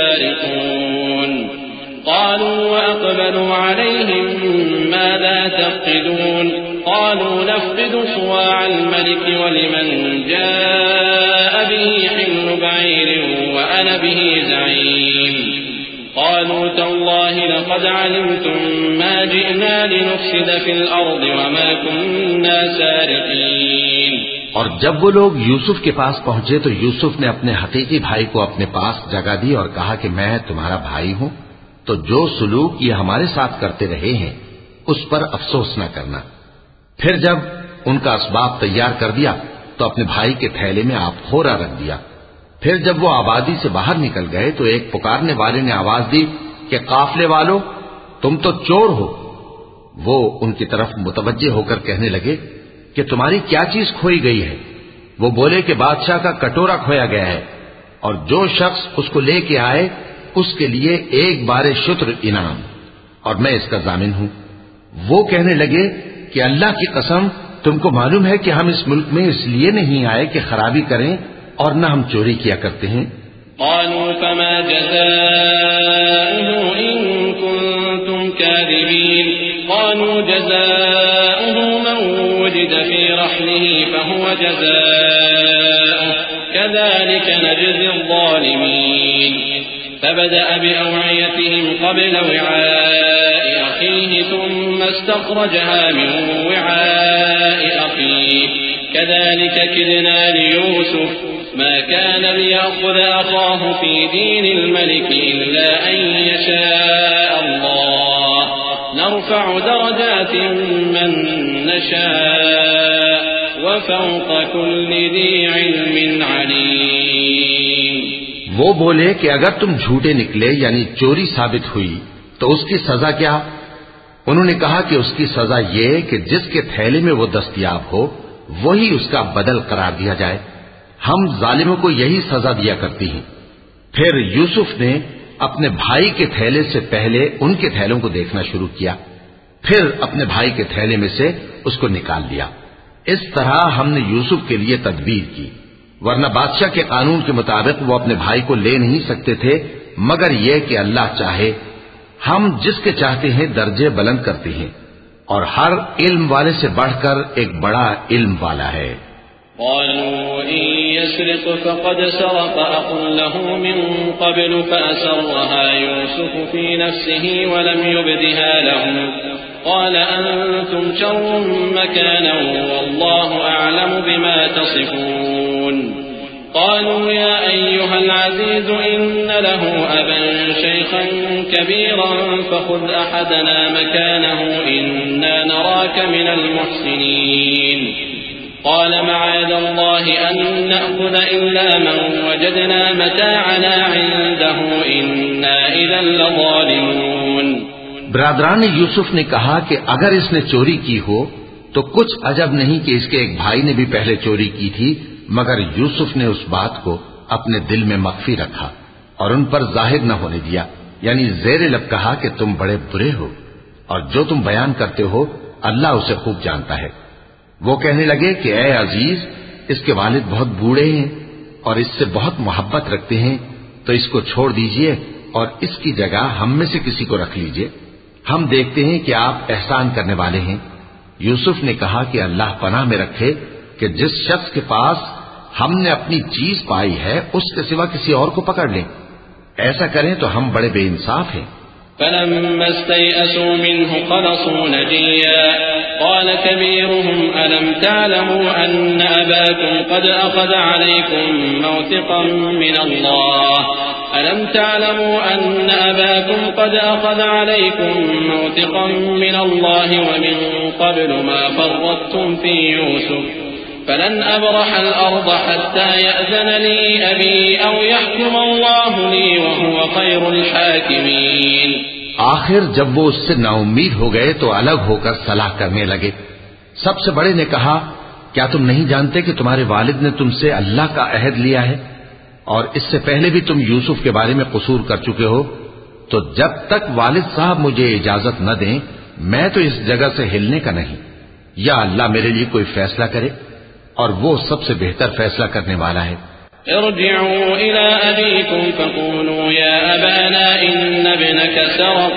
لسارقون قالوا وأقبلوا عليهم ماذا تفقدون قالوا نفقد صواع الملك ولمن جاء به حمل بعير وأنا به زعيم قالوا تالله لقد علمتم ما جئنا لنفسد في الأرض وما كنا سارقين. اور جب وہ لوگ یوسف کے پاس پہنچے تو یوسف نے اپنے حقیقی بھائی کو اپنے پاس جگہ دی اور کہا کہ میں تمہارا بھائی ہوں، تو جو سلوک یہ ہمارے ساتھ کرتے رہے ہیں اس پر افسوس نہ کرنا. پھر جب ان کا اسباب تیار کر دیا تو اپنے بھائی کے تھیلے میں آپ خورا رکھ دیا. پھر جب وہ آبادی سے باہر نکل گئے تو ایک پکارنے والے نے آواز دی کہ قافلے والو تم تو چور ہو. وہ ان کی طرف متوجہ ہو کر کہنے لگے کہ تمہاری کیا چیز کھوئی گئی ہے؟ وہ بولے کہ بادشاہ کا کٹورا کھویا گیا ہے، اور جو شخص اس کو لے کے آئے اس کے لیے ایک بار شتر انعام، اور میں اس کا ضامن ہوں. وہ کہنے لگے کہ اللہ کی قسم تم کو معلوم ہے کہ ہم اس ملک میں اس لیے نہیں آئے کہ خرابی کریں اور نہ ہم چوری کیا کرتے ہیں. قالوا فما جزاؤه إن كنتم كاذبين قالوا جزاؤه من وجد في رحله فهو جزاؤه كذلك نجزي الظالمين. فبدأ بأوعيتهم قبل وعاء أخيه ثم استخرجها من وعاء أخيه كذلك كدنا ليوسف ما كان ليأخذ أخاه في دين الملك إلا أن يشاء الله نرفع درجات من نشاء وفوق كل ذي علم عليم. وہ بولے کہ اگر تم جھوٹے نکلے یعنی چوری ثابت ہوئی تو اس کی سزا کیا؟ انہوں نے کہا کہ اس کی سزا یہ کہ جس کے تھیلے میں وہ دستیاب ہو وہی اس کا بدل قرار دیا جائے. ہم ظالموں کو یہی سزا دیا کرتی ہیں. پھر یوسف نے اپنے بھائی کے تھیلے سے پہلے ان کے تھیلوں کو دیکھنا شروع کیا، پھر اپنے بھائی کے تھیلے میں سے اس کو نکال لیا. اس طرح ہم نے یوسف کے لیے تدبیر کی، ورنہ بادشاہ کے قانون کے مطابق وہ اپنے بھائی کو لے نہیں سکتے تھے مگر یہ کہ اللہ چاہے. ہم جس کے چاہتے ہیں درجے بلند کرتے ہیں، اور ہر علم والے سے بڑھ کر ایک بڑا علم والا ہے. قالوا إن يسرق فقد سرق أخ له من قبل فأسرها يوسف في نفسه ولم يبدها له قال أنتم شر مكانا والله أعلم بما تصفون. قالوا يا أيها العزيز إن له أبا شيخا كبيرا فخذ أحدنا مكانه إنا نراك من المحسنين. قال معاذ الله أن نأخذ إلا من وجدنا متاعنا عنده إنا إذا لظالمون. برادران یوسف نے کہا کہ اگر اس نے چوری کی ہو تو کچھ عجب نہیں کہ اس کے ایک بھائی نے بھی پہلے چوری کی تھی، مگر یوسف نے اس بات کو اپنے دل میں مخفی رکھا اور ان پر ظاہر نہ ہونے دیا، یعنی زیر لب کہا کہ تم بڑے برے ہو اور جو تم بیان کرتے ہو اللہ اسے خوب جانتا ہے. وہ کہنے لگے کہ اے عزیز، اس کے والد بہت بوڑھے ہیں اور اس سے بہت محبت رکھتے ہیں، تو اس کو چھوڑ دیجئے اور اس کی جگہ ہم میں سے کسی کو رکھ لیجئے، ہم دیکھتے ہیں کہ آپ احسان کرنے والے ہیں. یوسف نے کہا کہ اللہ پناہ میں رکھے کہ جس شخص کے پاس ہم نے اپنی چیز پائی ہے اس کے سوا کسی اور کو پکڑ لیں، ایسا کریں تو ہم بڑے بے انصاف ہیں. فلما استيئسوا منه خلصوا نجيا قال كبيرهم ألم تعلموا أن أباكم قد أخذ عليكم موثقا من الله ألم تعلموا أن أباكم قد أخذ عليكم موثقا من الله ومن قبل ما فرطتم في يوسف فلن أبرح الأرض حتى يأذن لي أبي أو يحكم الله لي وهو خير الحاكمين. آخر جب وہ اس سے نا امید ہو گئے تو الگ ہو کر صلاح کرنے لگے. سب سے بڑے نے کہا کیا تم نہیں جانتے کہ تمہارے والد نے تم سے اللہ کا عہد لیا ہے اور اس سے پہلے بھی تم یوسف کے بارے میں قصور کر چکے ہو، تو جب تک والد صاحب مجھے اجازت نہ دیں میں تو اس جگہ سے ہلنے کا نہیں، یا اللہ میرے لیے کوئی فیصلہ کرے اور وہ سب سے بہتر فیصلہ کرنے والا ہے. ارجعوا إلى أبيكم فقولوا يا أبانا إن ابنك سرق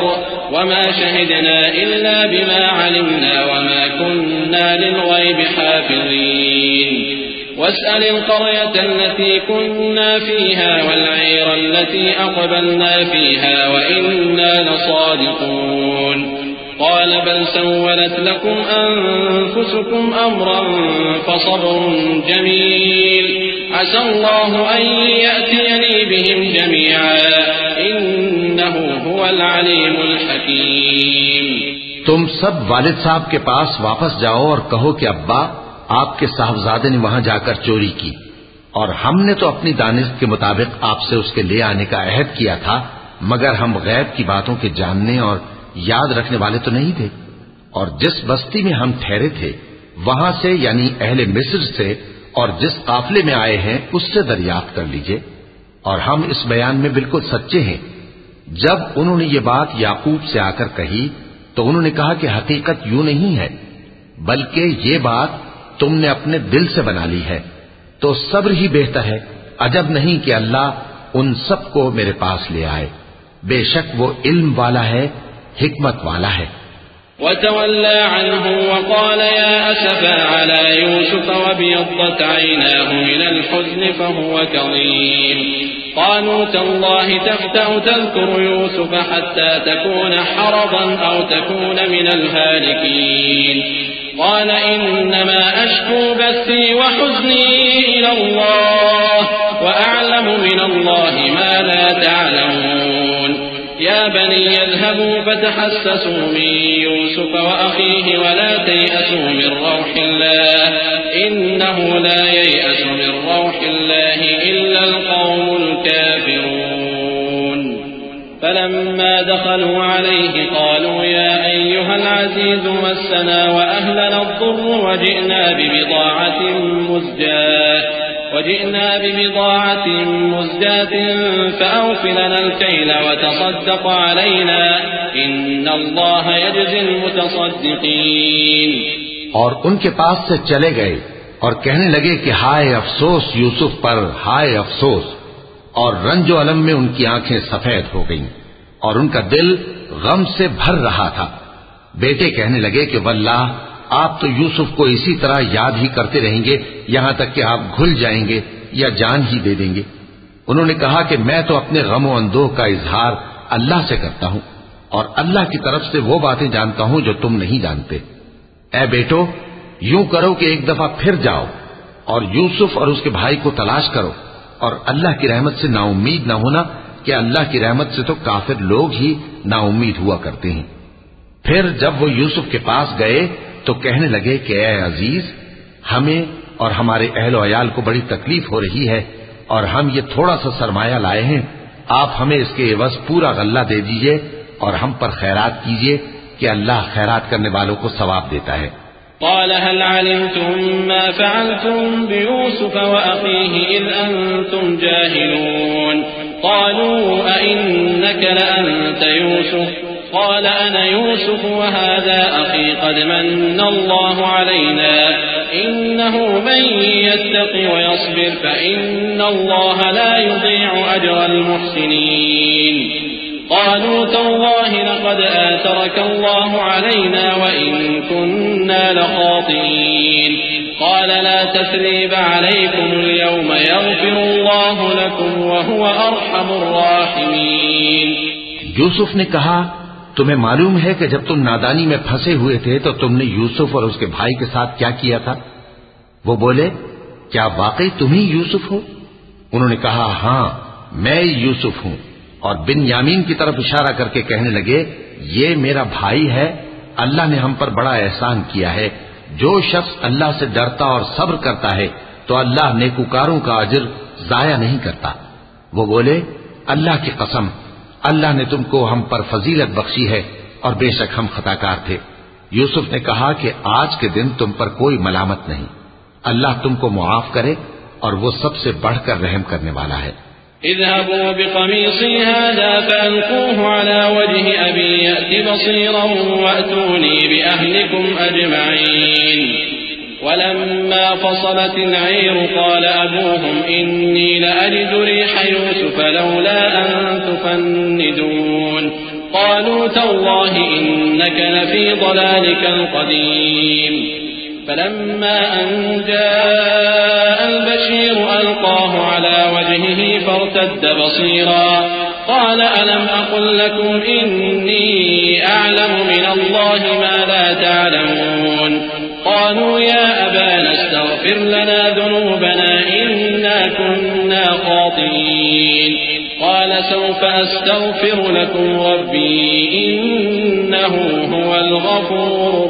وما شهدنا إلا بما علمنا وما كنا للغيب حافظين واسأل القرية التي كنا فيها والعير التي أقبلنا فيها وإنا لصادقون قال بل سولت لكم أنفسكم أمرا فصبر جميل عسى الله أن يأتيني بهم جميعا إنه هو العليم الحكيم. تم سب والد صاحب کے پاس واپس جاؤ اور کہو کہ ابا آپ کے صاحبزادے نے وہاں جا کر چوری کی، اور ہم نے تو اپنی دانش کے مطابق آپ سے اس کے لے آنے کا عہد کیا تھا، مگر ہم غیب کی باتوں کے جاننے اور یاد رکھنے والے تو نہیں تھے، اور جس بستی میں ہم ٹھہرے تھے وہاں سے یعنی اہل مصر سے اور جس قافلے میں آئے ہیں اس سے دریافت کر لیجئے، اور ہم اس بیان میں بالکل سچے ہیں. جب انہوں نے یہ بات یعقوب سے آ کر کہی تو انہوں نے کہا کہ حقیقت یوں نہیں ہے بلکہ یہ بات تم نے اپنے دل سے بنا لی ہے، تو صبر ہی بہتر ہے. عجب نہیں کہ اللہ ان سب کو میرے پاس لے آئے، بے شک وہ علم والا ہے، حکمت والا ہے. وتولى عنهم وقال يا أسفا على يوسف وابيضت عيناه من الحزن فهو كظيم قالوا تالله تفتأ تذكر يوسف حتى تكون حرضا أو تكون من الهالكين قال إنما أشكو بثي وحزني إلى الله وأعلم من الله ما لا تعلمون يا بني اذهبوا فتحسسوا من يوسف وأخيه ولا تيأسوا من روح الله إنه لا ييأس من روح الله إلا القوم الكافرون. فلما دخلوا عليه قالوا يا أيها العزيز مسنا وأهلنا الضر وجئنا ببضاعة مزجاة وجئنا ببضاعة مزجاة فأوف لنا الكيل وتصدق علينا إن الله يجزي المتصدقين. اور ان کے پاس سے چلے گئے اور کہنے لگے کہ ہائے افسوس یوسف پر، ہائے افسوس، اور رنج و الم میں ان کی آنکھیں سفید ہو گئیں اور ان کا دل غم سے بھر رہا تھا. بیٹے کہنے لگے کہ واللہ آپ تو یوسف کو اسی طرح یاد ہی کرتے رہیں گے یہاں تک کہ آپ گھل جائیں گے یا جان ہی دے دیں گے. انہوں نے کہا کہ میں تو اپنے غم و اندوہ کا اظہار اللہ سے کرتا ہوں اور اللہ کی طرف سے وہ باتیں جانتا ہوں جو تم نہیں جانتے. اے بیٹو یوں کرو کہ ایک دفعہ پھر جاؤ اور یوسف اور اس کے بھائی کو تلاش کرو، اور اللہ کی رحمت سے نا امید نہ ہونا کہ اللہ کی رحمت سے تو کافر لوگ ہی نا امید ہوا کرتے ہیں. پھر جب وہ یوسف کے پاس گئے تو کہنے لگے کہ اے عزیز، ہمیں اور ہمارے اہل و عیال کو بڑی تکلیف ہو رہی ہے اور ہم یہ تھوڑا سا سرمایہ لائے ہیں، آپ ہمیں اس کے عوض پورا غلہ دے دیجئے اور ہم پر خیرات کیجئے کہ اللہ خیرات کرنے والوں کو ثواب دیتا ہے. قال هل علمتم ما فعلتم بيوسف وأخيه إذ أنتم جاهلون قالوا أئنك لأنت يوسف قال أنا يوسف وهذا أخي قد من الله علينا إنه من يتق ويصبر فإن الله لا يضيع أجر المحسنين قالوا تالله لقد آثرك الله علينا وإن كنا لخاطئين قال لا تثريب عليكم اليوم يغفر الله لكم وهو أرحم الراحمين. یوسف نے کہا تمہیں معلوم ہے کہ جب تم نادانی میں پھنسے ہوئے تھے تو تم نے یوسف اور اس کے بھائی کے ساتھ کیا کیا تھا؟ وہ بولے کیا واقعی تم ہی یوسف ہو؟ انہوں نے کہا ہاں میں یوسف ہوں، اور بن یامین کی طرف اشارہ کر کے کہنے لگے یہ میرا بھائی ہے، اللہ نے ہم پر بڑا احسان کیا ہے. جو شخص اللہ سے ڈرتا اور صبر کرتا ہے تو اللہ نیکوکاروں کا اجر ضائع نہیں کرتا. وہ بولے اللہ کی قسم اللہ نے تم کو ہم پر فضیلت بخشی ہے اور بے شک ہم خطاکار تھے. یوسف نے کہا کہ آج کے دن تم پر کوئی ملامت نہیں، اللہ تم کو معاف کرے اور وہ سب سے بڑھ کر رحم کرنے والا ہے. اذهبوا بقميصي هذا فألقوه على وجه أبي يأت بصيرا وأتوني بأهلكم أجمعين. ولما فصلت العير قال أبوهم إني لأجد ريح يوسف لولا أن تفندون قالوا تالله إنك لفي ضلالك القديم فلما أن جاء البشير ألقاه على وجهه فارتد بصيرا قال ألم أقل لكم إني أعلم من الله ما لا تعلمون قالوا يا أبانا استغفر لنا ذنوبنا إنا كنا خاطئين قال سوف أستغفر لكم ربي إنه هو الغفور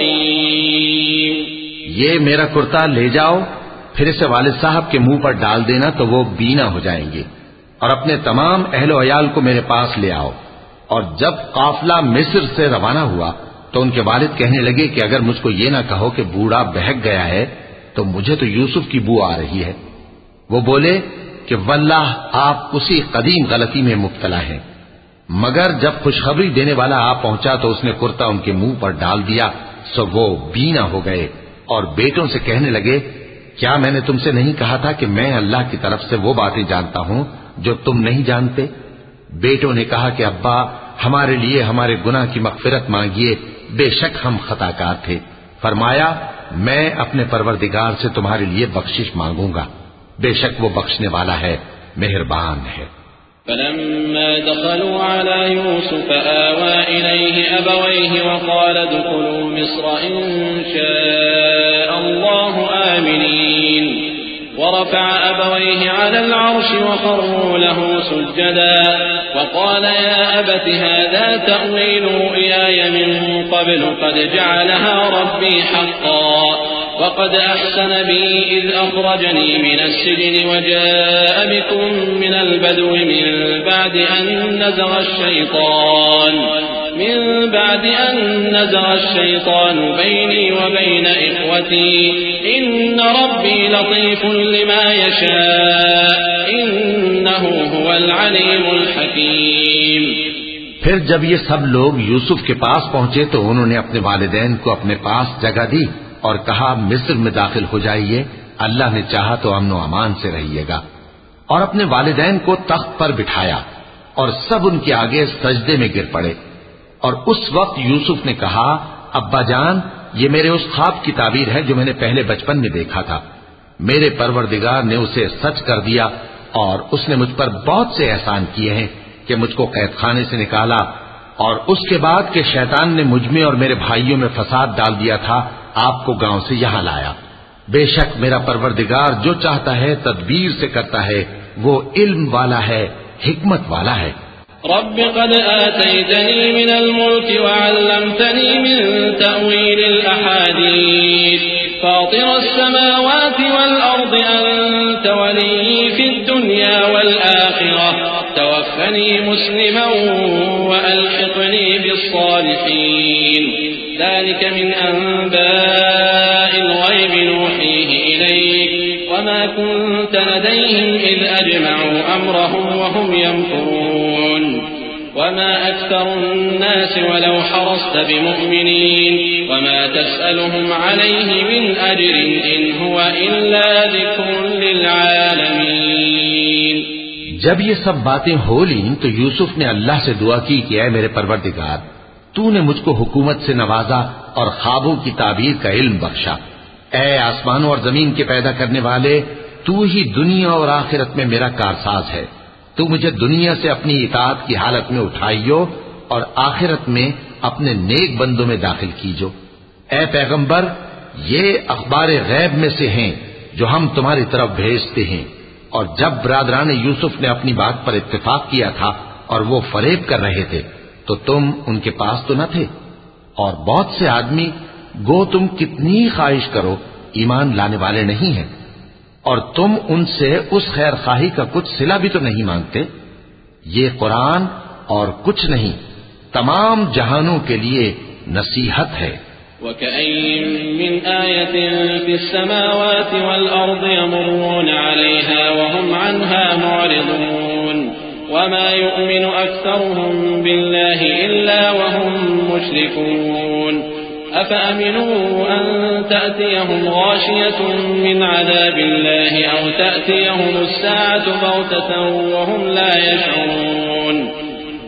الرحيم. یہ میرا کرتا لے جاؤ، پھر اسے والد صاحب کے منہ پر ڈال دینا تو وہ بینا ہو جائیں گے، اور اپنے تمام اہل و عیال کو میرے پاس لے آؤ. اور جب قافلہ مصر سے روانہ ہوا تو ان کے والد کہنے لگے کہ اگر مجھ کو یہ نہ کہو کہ بوڑھا بہک گیا ہے تو مجھے تو یوسف کی بو آ رہی ہے. وہ بولے کہ واللہ آپ اسی قدیم غلطی میں مبتلا ہیں. مگر جب خوشخبری دینے والا آ پہنچا تو اس نے کرتا ان کے منہ پر ڈال دیا، سو وہ بینا ہو گئے اور بیٹوں سے کہنے لگے کیا میں نے تم سے نہیں کہا تھا کہ میں اللہ کی طرف سے وہ باتیں جانتا ہوں جو تم نہیں جانتے؟ بیٹوں نے کہا کہ ابا ہمارے لیے ہمارے گناہ کی مغفرت مانگیے، بے شک ہم خطا کار تھے. فرمایا میں اپنے پروردگار سے تمہارے لیے بخشش مانگوں گا، بے شک وہ بخشنے والا ہے، مہربان ہے. فلما دخلوا على يوسف آوى إليه أبويه وقال ادخلوا مصر إن شاء الله آمنين ورفع أبويه على العرش وخروا له سجدا وقال يا أبت هذا تأويل رؤياي من قبل قد جعلها ربي حقا وقد أحسن بي إذ أخرجني من السجن وجاء بكم من البدو من بعد أن نزغ الشيطان من بعد أن نزغ الشيطان بيني وبين إخوتي إن ربي لطيف لما يشاء إنه هو العليم الحكيم. پھر جب یہ سب لوگ یوسف کے پاس پہنچے تو انہوں نے اپنے والدین کو اپنے پاس جگہ دی اور کہا مصر میں داخل ہو جائیے، اللہ نے چاہا تو امن و امان سے رہیے گا. اور اپنے والدین کو تخت پر بٹھایا اور سب ان کے آگے سجدے میں گر پڑے. اور اس وقت یوسف نے کہا ابا جان یہ میرے اس خواب کی تعبیر ہے جو میں نے پہلے بچپن میں دیکھا تھا. میرے پروردگار نے اسے سچ کر دیا اور اس نے مجھ پر بہت سے احسان کیے ہیں کہ مجھ کو قید خانے سے نکالا اور اس کے بعد کہ شیطان نے مجھ میں اور میرے بھائیوں میں فساد ڈال دیا تھا آپ کو گاؤں سے یہاں لایا. بے شک میرا پروردگار جو چاہتا ہے تدبیر سے کرتا ہے، وہ علم والا ہے، حکمت والا ہے. رب قد آتيتني من الملك وعلمتني من تأويل الأحاديث فاطر السماوات والأرض أنت ولي في الدنيا والآخرة توفني مسلما وألحقني بالصالحين ذلك من أنباء الغيب نوحيه إليك وما كنت لديهم إذ أجمعوا أمرهم وهم يمكرون وما أكثر الناس ولو حرصت بمؤمنين وما تسألهم عليه من أجر إن هو إلا ذكر للعالمين. جب یہ سب باتیں ہو لیں تو یوسف نے اللہ سے دعا کی کہ اے میرے پروردگار تو نے مجھ کو حکومت سے نوازا اور خوابوں کی تعبیر کا علم بخشا. اے آسمانوں اور زمین کے پیدا کرنے والے تو ہی دنیا اور آخرت میں میرا کارساز ہے. تو مجھے دنیا سے اپنی اطاعت کی حالت میں اٹھائیو اور آخرت میں اپنے نیک بندوں میں داخل کیجو. اے پیغمبر یہ اخبار غیب میں سے ہیں جو ہم تمہاری طرف بھیجتے ہیں. اور جب برادران یوسف نے اپنی بات پر اتفاق کیا تھا اور وہ فریب کر رہے تھے تو تم ان کے پاس تو نہ تھے. اور بہت سے آدمی گو تم کتنی خواہش کرو ایمان لانے والے نہیں ہیں اور تم ان سے اس خیر خواہی کا کچھ صلہ بھی تو نہیں مانگتے. یہ قرآن اور کچھ نہیں تمام جہانوں کے لیے نصیحت ہے. وَكَأَيٍّ مِّنْ آيَةٍ فِي السَّمَاوَاتِ وَالْأَرْضِ يَمُرُّونَ عَلَيْهَا وَهُمْ عَنْهَا مُعْرِضُونَ وَمَا يُؤْمِنُ أَكْثَرُهُم بِاللَّهِ إِلَّا وَهُم مُّشْرِكُونَ أَفَأَمِنُوا أَن تَأْتِيَهُمْ غَاشِيَةٌ مِّنْ عَذَابِ اللَّهِ أَوْ تَأْتِيَهُمُ السَّاعَةُ بَغْتَةً وَهُمْ لَا يَشْعُرُونَ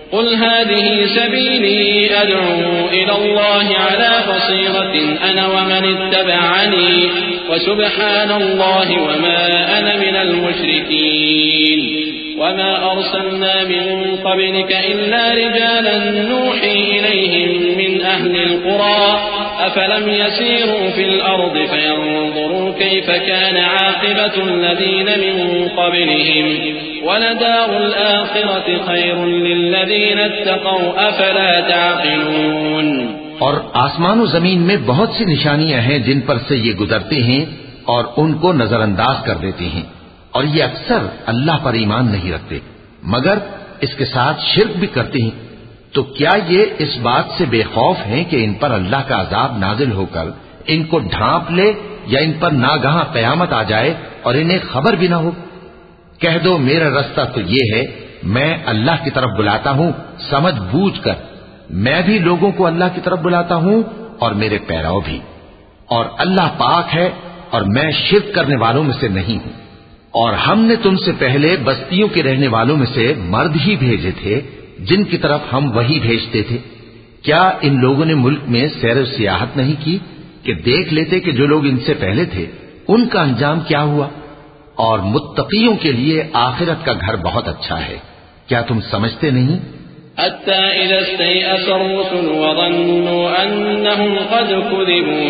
قل هذه سبيلي أدعو إلى الله على بصيرة أنا ومن اتبعني وسبحان الله وما أنا من المشركين وما أرسلنا من قبلك إلا رجالا نوحي إليهم من أهل القرى أفلم يسيروا في الأرض فينظروا كيف كان عاقبة الذين من قبلهم ولدار الآخرة خير للذين اتقوا أفلا تعقلون. اور آسمان و زمین میں بہت سی نشانیاں ہیں جن پر سے یہ گزرتے ہیں اور ان کو نظر انداز کر دیتے ہیں، اور یہ اکثر اللہ پر ایمان نہیں رکھتے مگر اس کے ساتھ شرک بھی کرتے ہیں. تو کیا یہ اس بات سے بے خوف ہیں کہ ان پر اللہ کا عذاب نازل ہو کر ان کو ڈھانپ لے یا ان پر ناگہاں قیامت آ جائے اور انہیں خبر بھی نہ ہو؟ کہہ دو میرا رستہ تو یہ ہے، میں اللہ کی طرف بلاتا ہوں سمجھ بوجھ کر، میں بھی لوگوں کو اللہ کی طرف بلاتا ہوں اور میرے پیرو بھی، اور اللہ پاک ہے اور میں شرک کرنے والوں میں سے نہیں ہوں. اور ہم نے تم سے پہلے بستیوں کے رہنے والوں میں سے مرد ہی بھیجے تھے جن کی طرف ہم وہی بھیجتے تھے. کیا ان لوگوں نے ملک میں سیر و سیاحت نہیں کی کہ دیکھ لیتے کہ جو لوگ ان سے پہلے تھے ان کا انجام کیا ہوا؟ اور متقیوں کے لیے آخرت کا گھر بہت اچھا ہے. کیا تم سمجھتے نہیں؟ حتى إذا استيأس الرسل وظنوا أنهم قد كذبوا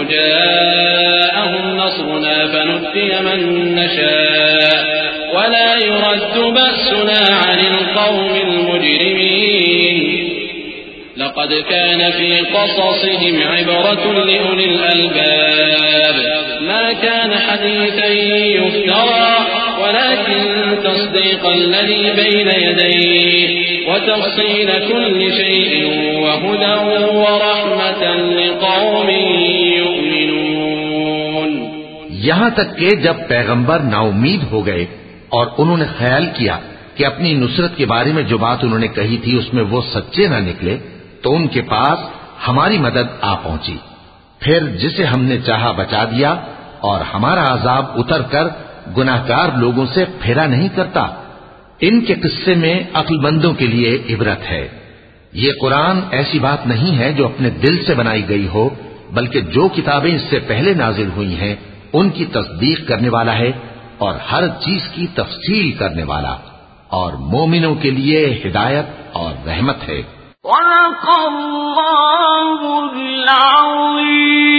جاءهم نصرنا فنجي من نشاء ولا يرد بأسنا عن القوم المجرمين. لقد كان في قصصهم عبرة لأولي الألباب ما كان حديثا يفترى ولكن تصديق الذي بين يديه وتفصيل كل شيء وهدى ورحمة لقوم يؤمنون. یہاں تک کہ جب پیغمبر نا امید ہو گئے اور انہوں نے خیال کیا کہ اپنی نصرت کے بارے میں جو بات انہوں نے کہی تھی اس میں وہ سچے نہ نکلے تو ان کے پاس ہماری مدد آ پہنچی. پھر جسے ہم نے چاہا بچا دیا اور ہمارا عذاب اتر کر گناہگار لوگوں سے پھیرا نہیں کرتا. ان کے قصے میں عقل مندوں کے لیے عبرت ہے. یہ قرآن ایسی بات نہیں ہے جو اپنے دل سے بنائی گئی ہو بلکہ جو کتابیں اس سے پہلے نازل ہوئی ہیں ان کی تصدیق کرنے والا ہے اور ہر چیز کی تفصیل کرنے والا، اور مومنوں کے لیے ہدایت اور رحمت ہے. صدق اللہ العظیم.